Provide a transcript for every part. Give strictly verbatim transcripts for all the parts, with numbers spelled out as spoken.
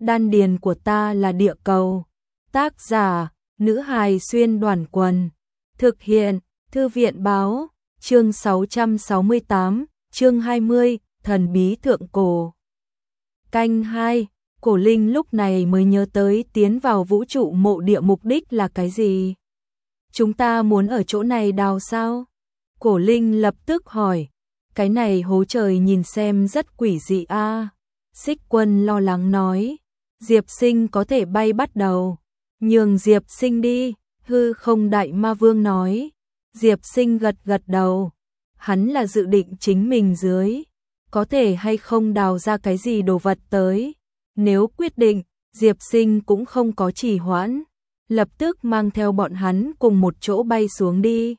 Đan điền của ta là địa cầu. Tác giả, nữ hài xuyên đoàn quần. Thực hiện, Thư viện báo, chương sáu trăm sáu mươi tám, chương hai mươi, thần bí thượng cổ. Canh hai, Cổ Linh lúc này mới nhớ tới tiến vào vũ trụ mộ địa mục đích là cái gì. Chúng ta muốn ở chỗ này đào sao? Cổ Linh lập tức hỏi. Cái này hố trời nhìn xem rất quỷ dị a. À. Xích Quân lo lắng nói. Diệp Sinh có thể bay bắt đầu. Nhường Diệp Sinh đi, hư không đại ma vương nói. Diệp Sinh gật gật đầu. Hắn là dự định chính mình dưới. Có thể hay không đào ra cái gì đồ vật tới. Nếu quyết định, Diệp Sinh cũng không có trì hoãn. Lập tức mang theo bọn hắn cùng một chỗ bay xuống đi.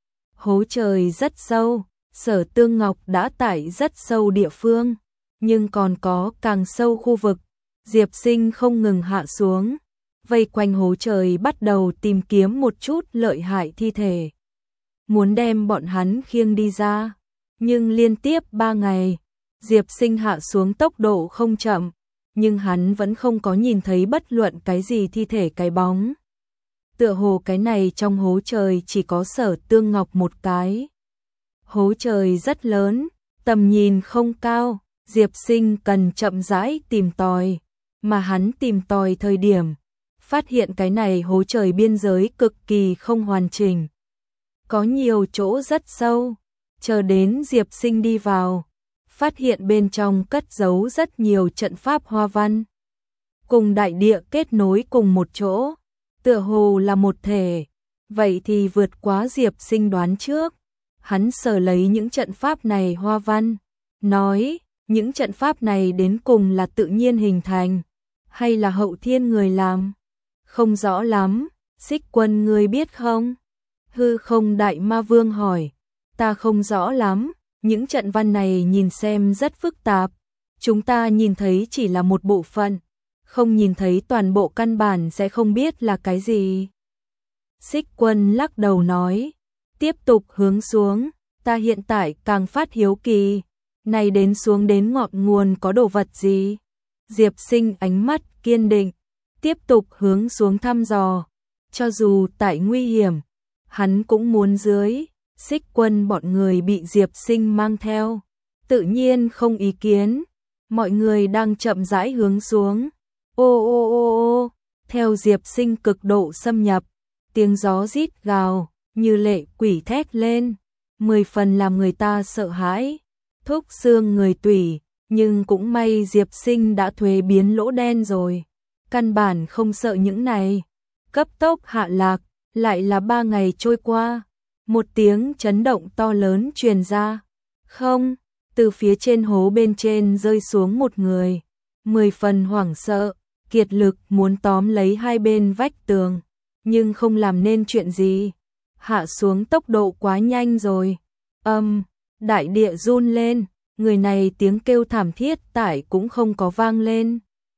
Hố trời rất sâu, Sở Tương Ngọc đã tải rất sâu địa phương. Nhưng còn có càng sâu khu vực. Diệp Sinh không ngừng hạ xuống. Vây quanh hố trời bắt đầu tìm kiếm một chút lợi hại thi thể. Muốn đem bọn hắn khiêng đi ra. Nhưng liên tiếp ba ngày, Diệp Sinh hạ xuống tốc độ không chậm. Nhưng hắn vẫn không có nhìn thấy bất luận cái gì thi thể cái bóng. Tựa hồ cái này trong hố trời chỉ có Sở Tương Ngọc một cái. Hố trời rất lớn, tầm nhìn không cao, Diệp Sinh cần chậm rãi tìm tòi. Mà hắn tìm tòi thời điểm, phát hiện cái này hố trời biên giới cực kỳ không hoàn chỉnh. Có nhiều chỗ rất sâu, chờ đến Diệp Sinh đi vào, phát hiện bên trong cất giấu rất nhiều trận pháp hoa văn. Cùng đại địa kết nối cùng một chỗ, tựa hồ là một thể, vậy thì vượt quá Diệp Sinh đoán trước. Hắn sờ lấy những trận pháp này hoa văn, nói, những trận pháp này đến cùng là tự nhiên hình thành, hay là hậu thiên người làm? Không rõ lắm, Xích Quân ngươi biết không? Hư không đại ma vương hỏi, ta không rõ lắm, những trận văn này nhìn xem rất phức tạp, chúng ta nhìn thấy chỉ là một bộ phận, không nhìn thấy toàn bộ căn bản sẽ không biết là cái gì. Xích Quân lắc đầu nói, tiếp tục hướng xuống, ta hiện tại càng phát hiếu kỳ, này đến xuống đến ngọn nguồn có đồ vật gì? Diệp Sinh ánh mắt kiên định, tiếp tục hướng xuống thăm dò, cho dù tại nguy hiểm, hắn cũng muốn dưới. Xích Quân bọn người bị Diệp Sinh mang theo, tự nhiên không ý kiến, mọi người đang chậm rãi hướng xuống. Ô ô ô ô, theo Diệp Sinh cực độ xâm nhập, tiếng gió rít gào, như lệ quỷ thét lên, mười phần làm người ta sợ hãi, thúc xương người tủy, nhưng cũng may Diệp Sinh đã thuế biến lỗ đen rồi, căn bản không sợ những này. Cấp tốc hạ lạc, lại là ba ngày trôi qua, một tiếng chấn động to lớn truyền ra. Không, từ phía trên hố bên trên rơi xuống một người, mười phần hoảng sợ, kiệt lực muốn tóm lấy hai bên vách tường, nhưng không làm nên chuyện gì. Hạ xuống tốc độ quá nhanh rồi. Âm, um, đại địa run lên, người này tiếng kêu thảm thiết tải cũng không có vang lên.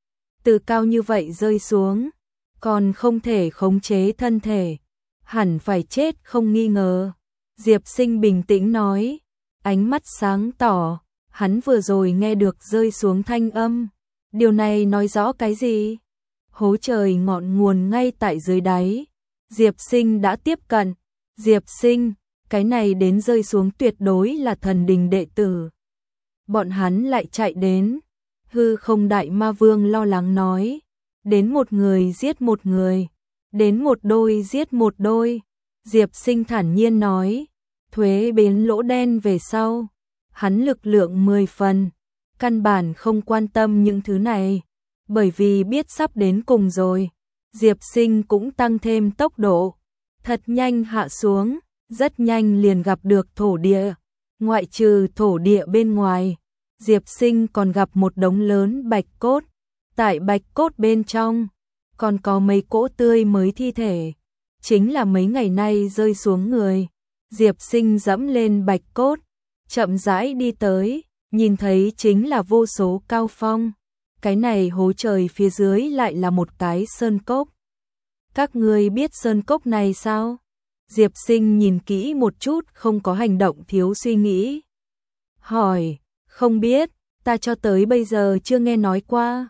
Từ cao như vậy rơi xuống, còn không thể khống chế thân thể, hẳn phải chết không nghi ngờ. Diệp Sinh bình tĩnh nói, ánh mắt sáng tỏ, hắn vừa rồi nghe được rơi xuống thanh âm. Điều này nói rõ cái gì? Hố trời ngọn nguồn ngay tại dưới đáy. Diệp Sinh đã tiếp cận. Diệp Sinh, cái này đến rơi xuống tuyệt đối là thần đình đệ tử. Bọn hắn lại chạy đến. Hư không đại ma vương lo lắng nói. Đến một người giết một người. Đến một đôi giết một đôi. Diệp Sinh thản nhiên nói. Thuế biến lỗ đen về sau. Hắn lực lượng mười phần. Căn bản không quan tâm những thứ này. Bởi vì biết sắp đến cùng rồi. Diệp Sinh cũng tăng thêm tốc độ. Thật nhanh hạ xuống. Rất nhanh liền gặp được thổ địa. Ngoại trừ thổ địa bên ngoài, Diệp Sinh còn gặp một đống lớn bạch cốt. Tại bạch cốt bên trong, còn có mấy cỗ tươi mới thi thể. Chính là mấy ngày nay rơi xuống người. Diệp Sinh dẫm lên bạch cốt, chậm rãi đi tới, nhìn thấy chính là vô số cao phong. Cái này hố trời phía dưới lại là một cái sơn cốc. Các ngươi biết sơn cốc này sao? Diệp Sinh nhìn kỹ một chút không có hành động thiếu suy nghĩ. Hỏi, không biết, ta cho tới bây giờ chưa nghe nói qua.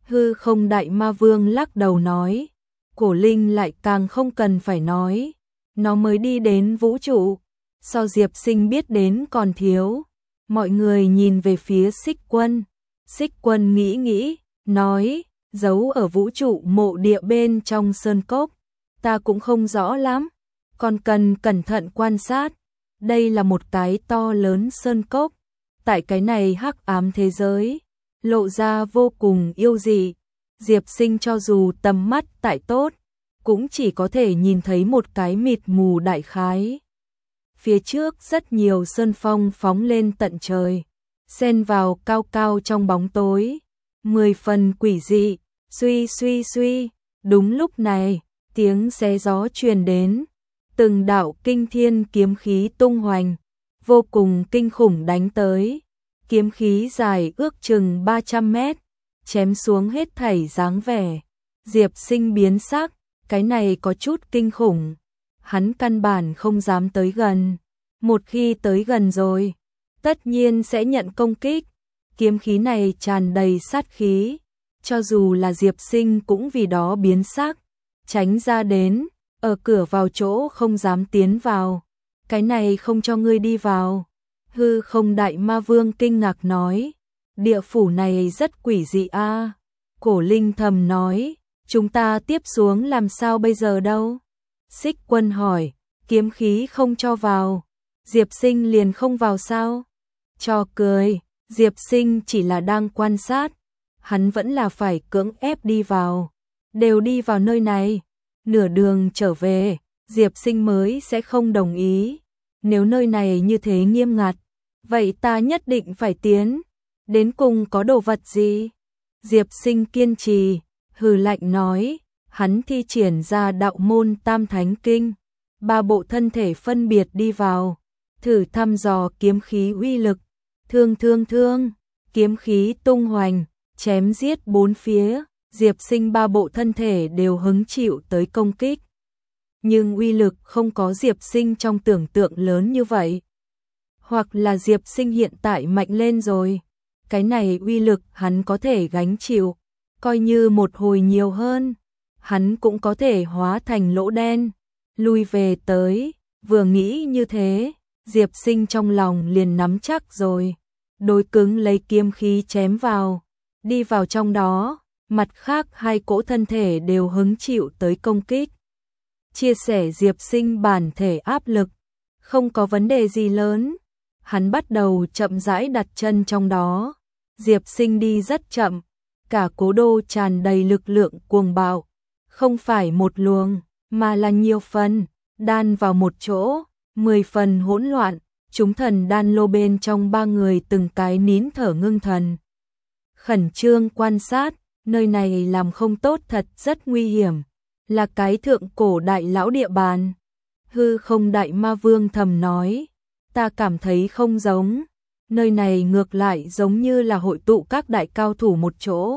Hư không đại ma vương lắc đầu nói, Cổ Linh lại càng không cần phải nói, nó mới đi đến vũ trụ, so Diệp Sinh biết đến còn thiếu. Mọi người nhìn về phía Xích Quân, Xích Quân nghĩ nghĩ, nói, giấu ở vũ trụ mộ địa bên trong sơn cốc, ta cũng không rõ lắm, còn cần cẩn thận quan sát. Đây là một cái to lớn sơn cốc, tại cái này hắc ám thế giới, lộ ra vô cùng yêu dị. Diệp Sinh cho dù tầm mắt tại tốt, cũng chỉ có thể nhìn thấy một cái mịt mù đại khái. Phía trước rất nhiều sơn phong phóng lên tận trời, xen vào cao cao trong bóng tối, mười phần quỷ dị. Suy suy suy, đúng lúc này, tiếng xé gió truyền đến, từng đạo kinh thiên kiếm khí tung hoành, vô cùng kinh khủng đánh tới. Kiếm khí dài ước chừng ba trăm mét, chém xuống hết thảy dáng vẻ. Diệp Sinh biến sắc, cái này có chút kinh khủng. Hắn căn bản không dám tới gần. Một khi tới gần rồi, tất nhiên sẽ nhận công kích. Kiếm khí này tràn đầy sát khí, cho dù là Diệp Sinh cũng vì đó biến sắc, tránh ra đến, ở cửa vào chỗ không dám tiến vào. Cái này không cho ngươi đi vào. Hư không đại ma vương kinh ngạc nói, địa phủ này rất quỷ dị a. À. Cổ Linh thầm nói, chúng ta tiếp xuống làm sao bây giờ đâu? Xích Quân hỏi, kiếm khí không cho vào, Diệp Sinh liền không vào sao? Cho cười, Diệp Sinh chỉ là đang quan sát, hắn vẫn là phải cưỡng ép đi vào, đều đi vào nơi này, nửa đường trở về, Diệp Sinh mới sẽ không đồng ý. Nếu nơi này như thế nghiêm ngặt, vậy ta nhất định phải tiến. Đến cùng có đồ vật gì? Diệp Sinh kiên trì, hừ lạnh nói, hắn thi triển ra đạo môn Tam Thánh Kinh, ba bộ thân thể phân biệt đi vào, thử thăm dò kiếm khí uy lực. Thương thương thương, kiếm khí tung hoành, chém giết bốn phía, Diệp Sinh ba bộ thân thể đều hứng chịu tới công kích. Nhưng uy lực không có Diệp Sinh trong tưởng tượng lớn như vậy. Hoặc là Diệp Sinh hiện tại mạnh lên rồi, cái này uy lực hắn có thể gánh chịu, coi như một hồi nhiều hơn, hắn cũng có thể hóa thành lỗ đen, lui về tới. Vừa nghĩ như thế, Diệp Sinh trong lòng liền nắm chắc rồi, đối cứng lấy kiếm khí chém vào, đi vào trong đó, mặt khác hai cỗ thân thể đều hứng chịu tới công kích. Chia sẻ Diệp Sinh bản thể áp lực, không có vấn đề gì lớn, hắn bắt đầu chậm rãi đặt chân trong đó. Diệp Sinh đi rất chậm, cả cố đô tràn đầy lực lượng cuồng bạo, không phải một luồng, mà là nhiều phần, đan vào một chỗ, mười phần hỗn loạn. Chúng thần đan lô bên trong ba người từng cái nín thở ngưng thần, khẩn trương quan sát, nơi này làm không tốt thật rất nguy hiểm, là cái thượng cổ đại lão địa bàn. Hư không đại ma vương thầm nói, ta cảm thấy không giống, nơi này ngược lại giống như là hội tụ các đại cao thủ một chỗ.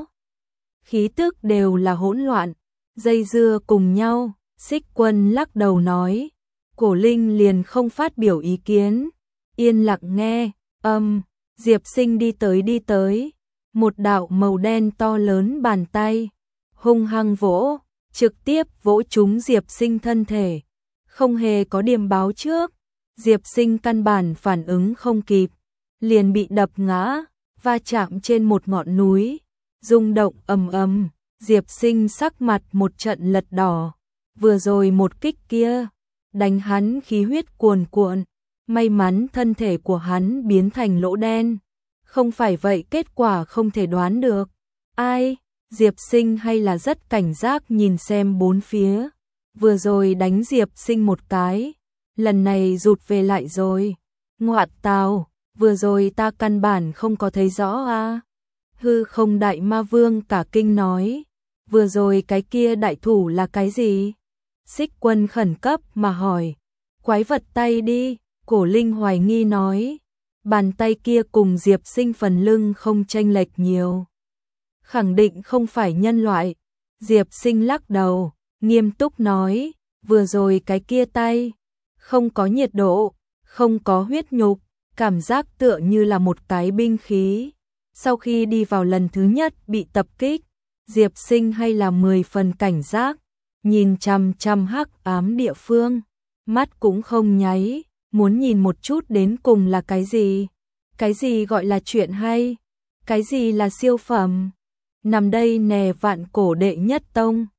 Khí tức đều là hỗn loạn, dây dưa cùng nhau. Xích Quân lắc đầu nói, Cổ Linh liền không phát biểu ý kiến, yên lặng nghe. Âm, Diệp Sinh đi tới đi tới, một đạo màu đen to lớn bàn tay, hung hăng vỗ, trực tiếp vỗ trúng Diệp Sinh thân thể, không hề có điểm báo trước. Diệp Sinh căn bản phản ứng không kịp, liền bị đập ngã, va chạm trên một ngọn núi, rung động ầm ầm. Diệp Sinh sắc mặt một trận lật đỏ, vừa rồi một kích kia, đánh hắn khí huyết cuồn cuộn, may mắn thân thể của hắn biến thành lỗ đen, không phải vậy kết quả không thể đoán được. Ai? Diệp Sinh hay là rất cảnh giác nhìn xem bốn phía, vừa rồi đánh Diệp Sinh một cái, lần này rụt về lại rồi. Ngoạn tào, vừa rồi ta căn bản không có thấy rõ a. À? Hư không đại ma vương cả kinh nói, vừa rồi cái kia đại thủ là cái gì? Xích Quân khẩn cấp mà hỏi, quái vật tay đi. Cổ Linh hoài nghi nói, bàn tay kia cùng Diệp Sinh phần lưng không chênh lệch nhiều, khẳng định không phải nhân loại. Diệp Sinh lắc đầu, nghiêm túc nói, vừa rồi cái kia tay, không có nhiệt độ, không có huyết nhục, cảm giác tựa như là một cái binh khí. Sau khi đi vào lần thứ nhất bị tập kích, Diệp Sinh hay là mười phần cảnh giác, nhìn chằm chằm hắc ám địa phương, mắt cũng không nháy, muốn nhìn một chút đến cùng là cái gì? Cái gì gọi là chuyện hay? Cái gì là siêu phẩm? Nằm đây nè vạn cổ đệ nhất tông.